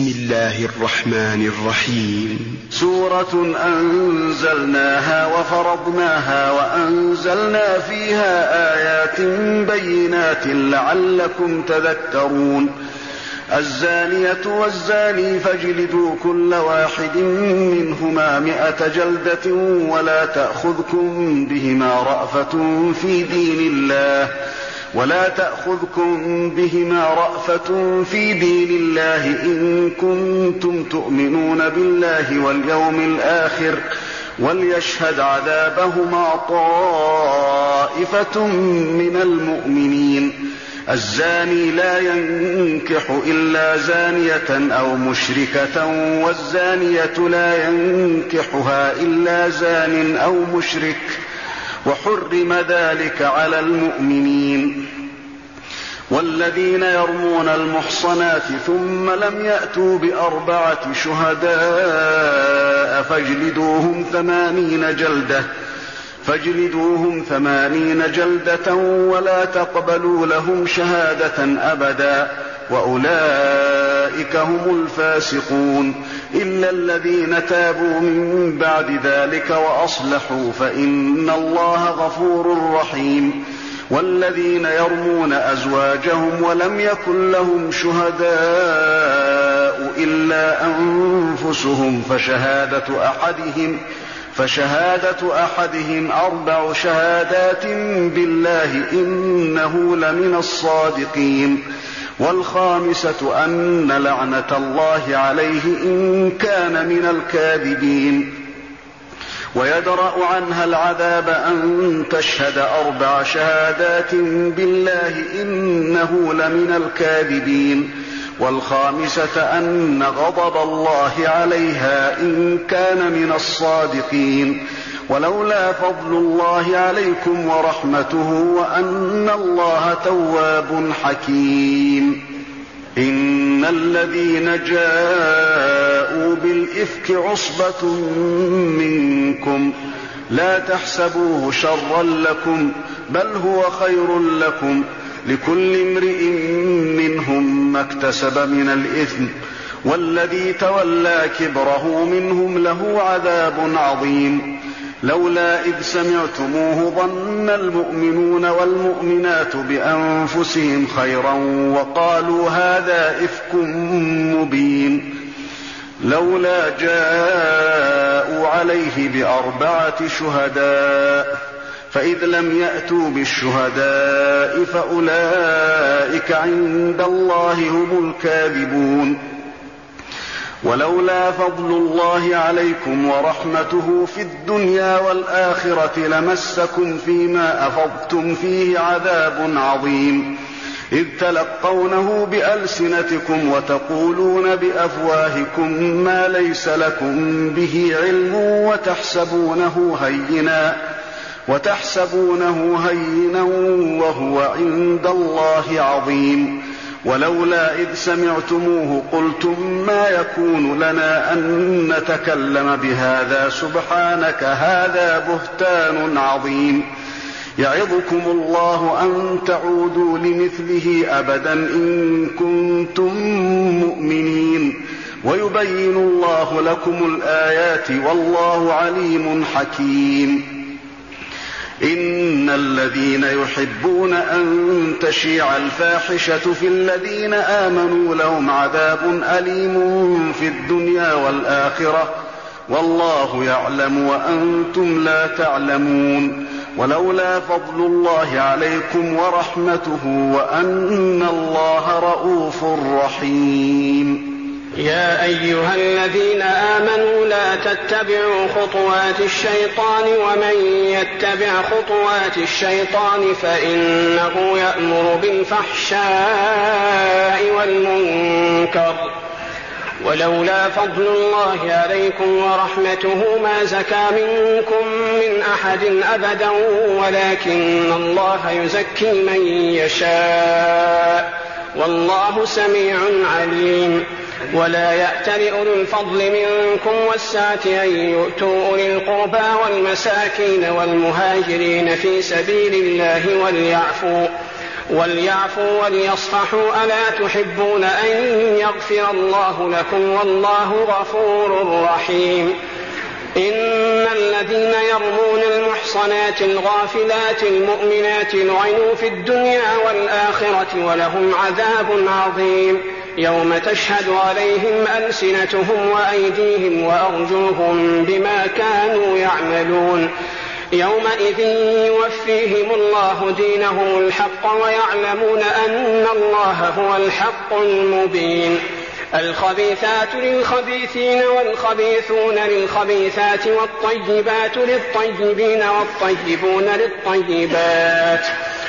بسم الله الرحمن الرحيم. سورة أنزلناها وفرضناها وأنزلنا فيها آيات بينات لعلكم تذكرون. الزانية والزاني فاجلدوا كل واحد منهما 100 جلدة ولا تأخذكم بهما رأفة في دين الله إن كنتم تؤمنون بالله واليوم الآخر وليشهد عذابهما طائفة من المؤمنين. الزاني لا ينكح إلا زانية أو مشركة والزانية لا ينكحها إلا زان أو مشرك وحرم ذلك على المؤمنين. والذين يرمون المحصنات ثم لم يأتوا ب4 شهداء فاجلدوهم 80 جلدة ولا تقبلوا لهم شهادة أبدا وأولئك هم الفاسقون إلا الذين تابوا من بعد ذلك وأصلحوا فإن الله غفور رحيم. والذين يرمون أزواجهم ولم يكن لهم شهداء إلا أنفسهم فشهادة أحدهم 4 شهادات بالله إنه لمن الصادقين. والخامسة أن لعنة الله عليه إن كان من الكاذبين. ويدرأ عنها العذاب أن تشهد 4 شهادات بالله إنه لمن الكاذبين. والخامسة أن غضب الله عليها إن كان من الصادقين. ولولا فضل الله عليكم ورحمته وأن الله تواب حكيم. إن الذين جاءوا بالإفك عصبة منكم لا تحسبوه شرا لكم بل هو خير لكم لكل امرئ منهم ما اكتسب من الإثم والذي تولى كبره منهم له عذاب عظيم. لولا إذ سمعتموه ظن المؤمنون والمؤمنات بأنفسهم خيرا وقالوا هذا إفك مبين. لولا جاءوا عليه ب4 شهداء فإذ لم يأتوا بالشهداء فأولئك عند الله هم الكاذبون. ولولا فضل الله عليكم ورحمته في الدنيا والآخرة لمسكم فيما أفضتم فيه عذاب عظيم إذ تلقونه بألسنتكم وتقولون بأفواهكم ما ليس لكم به علم وتحسبونه هينا وهو عند الله عظيم. ولولا إذ سمعتموه قلتم ما يكون لنا أن نتكلم بهذا سبحانك هذا بهتان عظيم. يعظكم الله أن تعودوا لمثله أبدا إن كنتم مؤمنين ويبين الله لكم الآيات والله عليم حكيم. إن الذين يحبون أن تشيع الفاحشة في الذين آمنوا لهم عذاب أليم في الدنيا والآخرة والله يعلم وأنتم لا تعلمون. ولولا فضل الله عليكم ورحمته وأن الله رءوف رحيم. يا أيها الذين آمنوا لا تتبعوا خطوات الشيطان ومن يتبع خطوات الشيطان فإنه يأمر بالفحشاء والمنكر. ولولا فضل الله عليكم ورحمته ما زكى منكم من أحد أبدا ولكن الله يزكي من يشاء والله سميع عليم. ولا يأتل أولو الفضل منكم والسعة أن يؤتوا أولي القربى والمساكين والمهاجرين في سبيل الله وليعفوا وليصفحوا ألا تحبون أن يغفر الله لكم والله غفور رحيم. إن الذين يرمون المحصنات الغافلات المؤمنات لعنوا في الدنيا والآخرة ولهم عذاب عظيم يوم تشهد عليهم ألسنتهم وأيديهم وأرجلهم بما كانوا يعملون يومئذ يوفيهم الله دينهم الحق ويعلمون أن الله هو الحق المبين. الخبيثات للخبيثين والخبيثون للخبيثات والطيبات للطيبين والطيبون للطيبات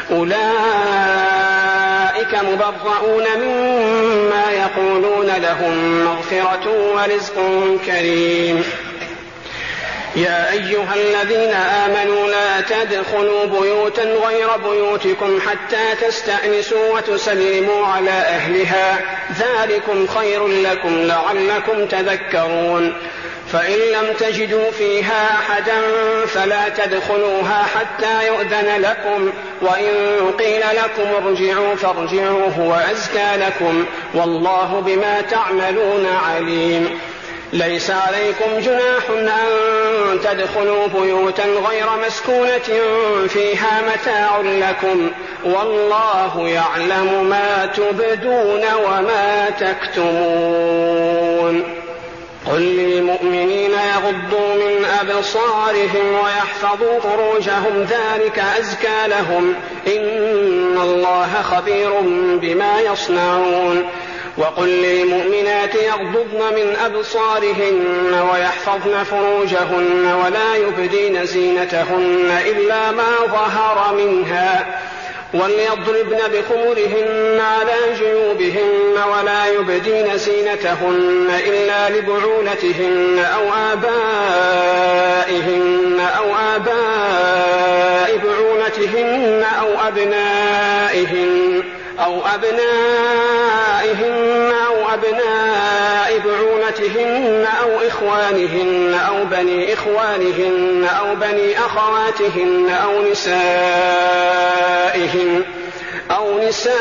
أولئك مبرؤون مما يقولون لهم مغفرة ورزق كريم. يا أيها الذين آمنوا لا تدخلوا بيوتا غير بيوتكم حتى تستأنسوا وتسلموا على أهلها ذلكم خير لكم لعلكم تذكرون. فإن لم تجدوا فيها أحدا فلا تدخلوها حتى يؤذن لكم وإن قيل لكم ارجعوا فارجعوا هو أزكى لكم والله بما تعملون عليم. ليس عليكم جناح أن تدخلوا بيوتا غير مسكونة فيها متاع لكم والله يعلم ما تبدون وما تكتمون. قل للمؤمنين يغضوا من أبصارهم ويحفظوا فروجهم ذلك أزكى لهم إن الله خبير بما يصنعون. وقل للمؤمنات يغضضن من أبصارهن ويحفظن فروجهن ولا يبدين زينتهن إلا ما ظهر منها وليضربن بخمرهن على جيوبهن ولا يبدين زينتهن إلا لبعولتهن أو آبائهن أو آباء بعولتهن أو أبنائهن أو أبناء بعولتهن أو إخوانهن أو بني إخوانهن أو بني أخواتهن أو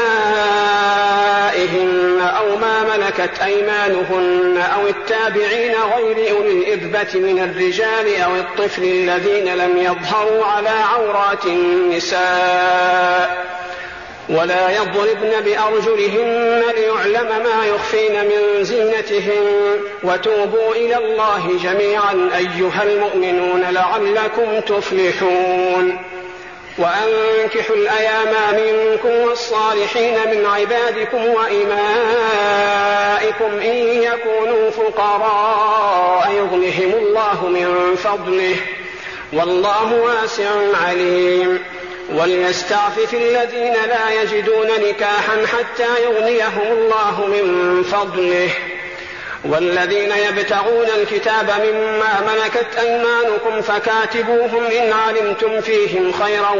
نسائهن أو ما ملكت أيمانهن أو التابعين غير أولي الإربة من الرجال أو الطفل الذين لم يظهروا على عورات النساء ولا يضربن بأرجلهن ليعلم ما يخفين من زينتهن وتوبوا إلى الله جميعا أيها المؤمنون لعلكم تفلحون. وأنكحوا الأيام منكم والصالحين من عبادكم وإمائكم إن يكونوا فقراء يغنهم الله من فضله والله واسع عليم. وليستعفف الذين لا يجدون نكاحا حتى يغنيهم الله من فضله والذين يبتغون الكتاب مما ملكت أيمانكم فكاتبوهم إن علمتم فيهم خيرا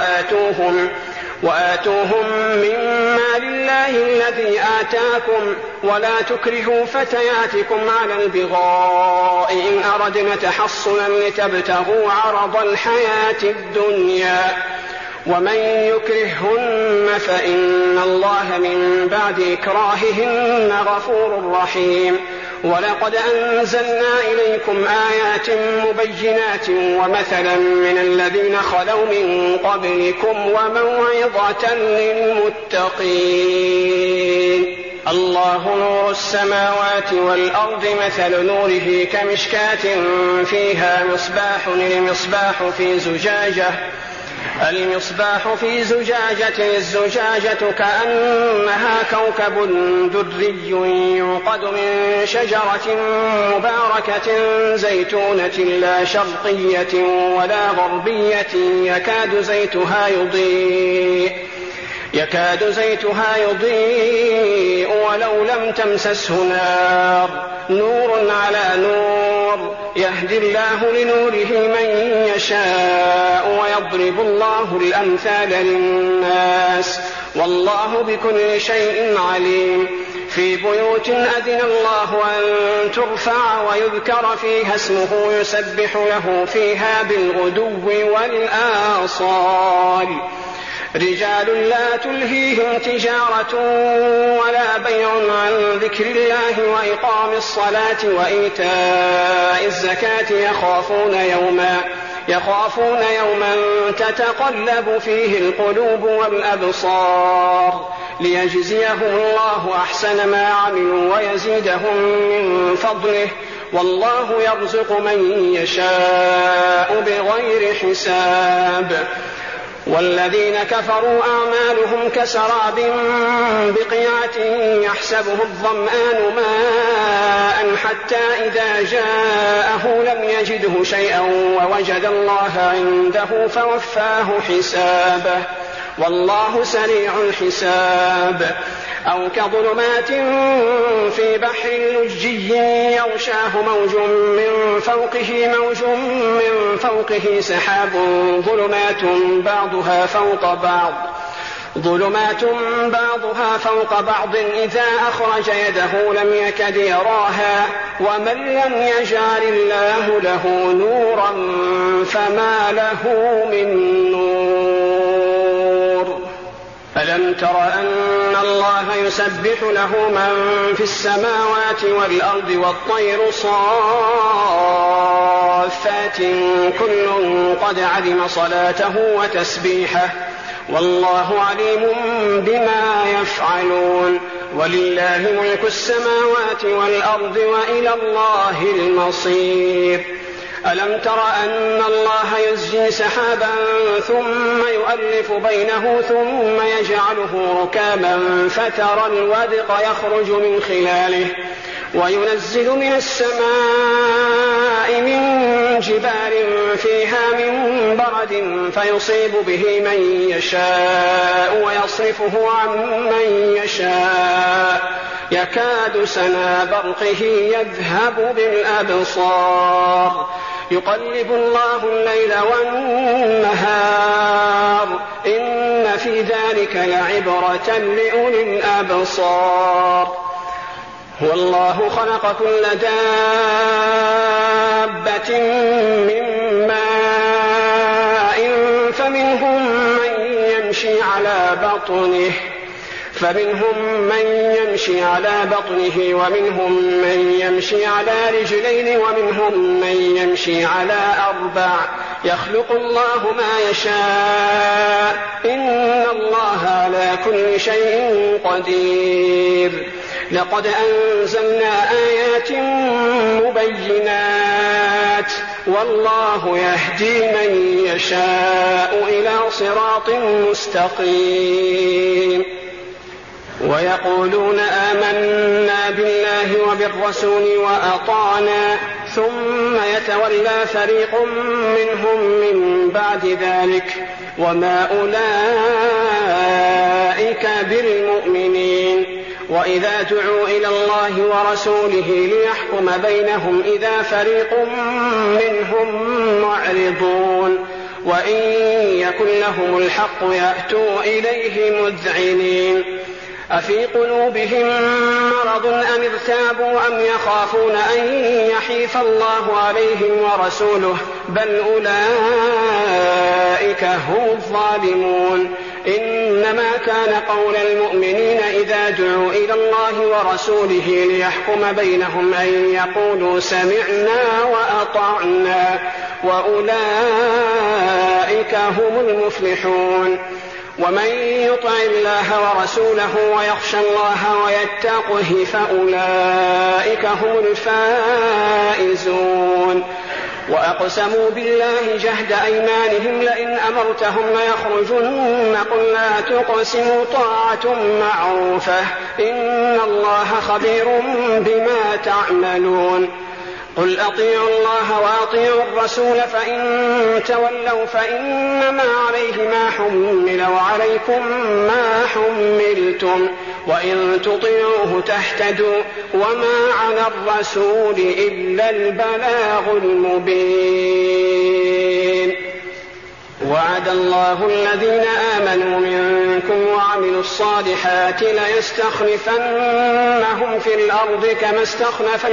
وآتوهم مما لله الذي آتاكم ولا تكرهوا فتياتكم على البغاء إن أردنا تحصنا لتبتغوا عرض الحياة الدنيا ومن يكرههن فإن الله من بعد إكراههن غفور رحيم. ولقد أنزلنا إليكم آيات مبينات ومثلا من الذين خلوا من قبلكم وموعظة للمتقين. الله نور السماوات والأرض مثل نوره كمشكاة فيها مصباح المصباح في زجاجة الزجاجة كأنها كوكب دري يوقد من شجرة مباركة زيتونة لا شرقية ولا غربية يكاد زيتها يضيء ولو لم تمسسه نار نور على نور يهدي الله لنوره من يشاء ويضرب الله الأمثال للناس والله بكل شيء عليم. في بيوت أذن الله أن ترفع ويذكر فيها اسمه يسبح له فيها بالغدو والآصال رجال لا تلهيهم تجارة ولا بيع عن ذكر الله وإقام الصلاة وإيتاء الزكاة يخافون يوما تتقلب فيه القلوب والأبصار ليجزيهم الله أحسن ما عملوا ويزيدهم من فضله والله يرزق من يشاء بغير حساب. والذين كفروا أعمالهم كسراب بقيعة يحسبه الظمآن ماء حتى إذا جاءه لم يجده شيئا ووجد الله عنده فوفاه حسابه والله سريع الحساب. أو كظلمات في بحر لجي يغشاه موج من فوقه سحاب ظلمات بعضها فوق بعض إذا أخرج يده لم يكد يراها ومن لم يجعل الله له نورا فما له من نور. ألم تر أن الله يسبح له من في السماوات والأرض والطير صافات كل قد علم صلاته وتسبيحه والله عليم بما يفعلون. ولله ملك السماوات والأرض وإلى الله المصير. ألم تر أن الله يزجي سحابا ثم يؤلف بينه ثم يجعله ركاما فترى الودق يخرج من خلاله وينزل من السماء من جبال فيها من برد فيصيب به من يشاء ويصرفه عن من يشاء يكاد سنا برقه يذهب بالأبصار يقلب الله الليل والنهار إن في ذلك لعبرة لأولي الأبصار. هو الله خلق كل دابة من ماء فمنهم من يمشي على بطنه ومنهم من يمشي على رجلين ومنهم من يمشي على أربع يخلق الله ما يشاء إن الله على كل شيء قدير. لقد أنزلنا آيات مبينات والله يهدي من يشاء إلى صراط مستقيم. ويقولون آمنا بالله وبالرسول وأطعنا ثم يتولى فريق منهم من بعد ذلك وما أولئك بالمؤمنين. وإذا دعوا إلى الله ورسوله ليحكم بينهم إذا فريق منهم معرضون وإن يكن لهم الحق يأتوا إليه مذعنين. أفي قلوبهم مرض أم ارتابوا أم يخافون أن يحيف الله عليهم ورسوله بل أولئك هم الظالمون. إنما كان قول المؤمنين إذا دعوا إلى الله ورسوله ليحكم بينهم أن يقولوا سمعنا وأطعنا وأولئك هم المفلحون. ومن يطع الله ورسوله ويخشى الله ويتقه فأولئك هم الفائزون. وأقسموا بالله جهد أيمانهم لئن أمرتهم ليخرجن قل لا تقسموا طاعة معروفة إن الله خبير بما تعملون. قل أطيعوا الله وأطيعوا الرسول فإن تولوا فإنما عليه ما حمل وعليكم ما حملتم وإن تطيعوه تهتدوا وما على الرسول إلا البلاغ المبين. وعد الله الذين آمنوا منكم وعملوا الصالحات ليستخلفنهم في الأرض كما استخلف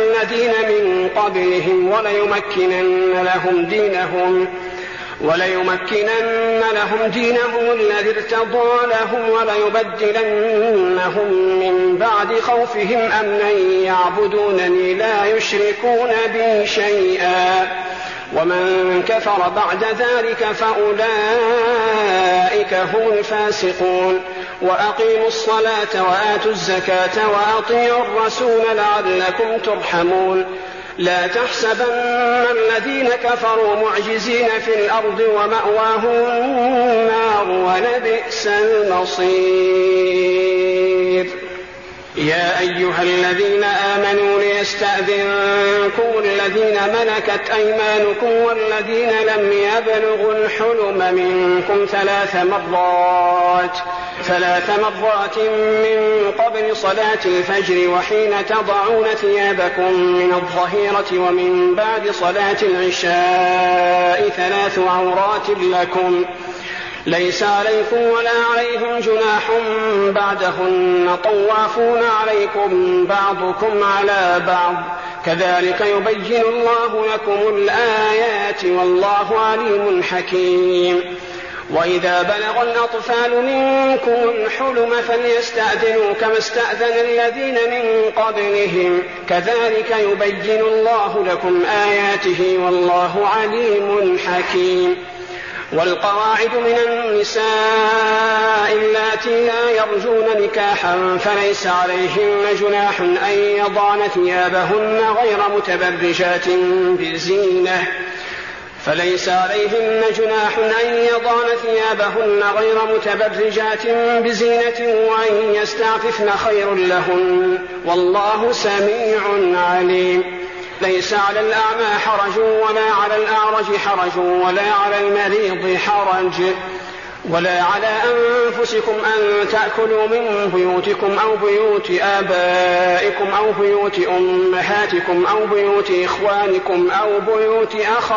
وليمكنن لهم دينهم الذي ارتضى لهم وليبدلنهم من بعد خوفهم أمنا يعبدونني لا يشركون بي شيئا ومن كفر بعد ذلك فأولئك هم الفاسقون وأقيموا الصلاة وآتوا الزكاة وأطيعوا الرسول لعلكم ترحمون لا تحسبن الذين كفروا معجزين في الأرض ومأواهم النار ولبئس المصير يا أيها الذين آمنوا ليستأذنكم الذين ملكت أيمانكم والذين لم يبلغوا الحلم منكم ثلاث مرات من قبل صلاة الفجر وحين تضعون ثيابكم من الظهيرة ومن بعد صلاة العشاء 3 عورات لكم ليس عليكم ولا عليهم جناح بعدهن طوافون عليكم بعضكم على بعض كذلك يبين الله لكم الآيات والله عليم حكيم وإذا بلغ الأطفال منكم الحلم فليستأذنوا كما استأذن الذين من قبلهم كذلك يبين الله لكم آياته والله عليم حكيم والقواعد من النساء اللاتي لا يرجون نكاحا فليس عليهن جناح أن يضعن ثيابهن غير متبرجات بزينة وأن يستعففن خير لهن والله سميع عليم ليس على الأعمى حرج ولا على الأعرج حرج ولا على المريض حرج ولا على أنفسكم أن تأكلوا من بيوتكم أو بيوت آبائكم أو بيوت أمهاتكم أو بيوت إخوانكم أو بيوت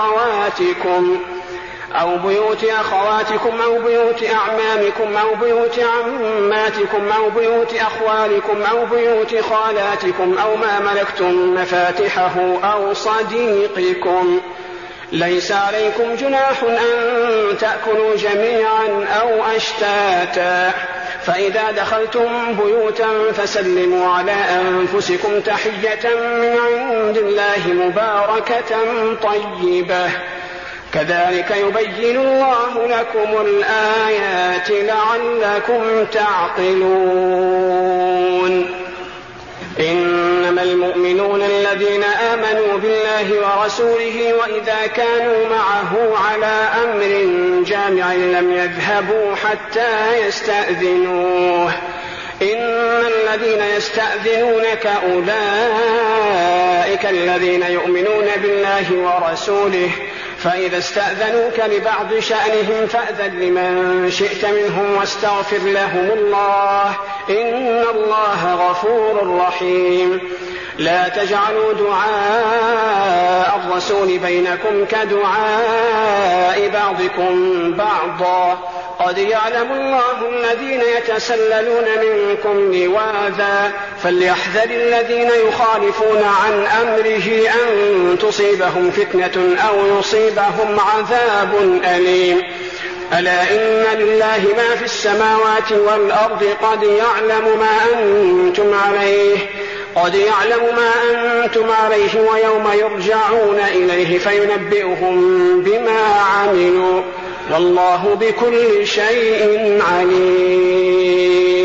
أخواتكم أو بيوت أعمامكم أو بيوت عماتكم أو بيوت أخوالكم أو بيوت خالاتكم أو ما ملكتم مفاتحه أو صديقكم ليس عليكم جناح أن تأكلوا جميعا أو أشتاتا فإذا دخلتم بيوتا فسلموا على أنفسكم تحية من عند الله مباركة طيبة كذلك يبين الله لكم الآيات لعلكم تعقلون إنما المؤمنون الذين آمنوا بالله ورسوله وإذا كانوا معه على أمر جامع لم يذهبوا حتى يستأذنوه إن الذين يستأذنونك أولئك الذين يؤمنون بالله ورسوله فإذا استأذنوك لبعض شأنهم فأذن لمن شئت منهم واستغفر لهم الله إن الله غفور رحيم لا تجعلوا دعاء الرسول بينكم كدعاء بعضكم بعضا قد يعلم الله الذين يتسللون منكم لواذا فليحذر الذين يخالفون عن أمره أن تصيبهم فتنة أو يصيبهم عذاب أليم ألا إن لله ما في السماوات والأرض قد يعلم ما أنتم عليه ويوم يرجعون إليه فينبئهم بما عملوا والله بكل شيء عليم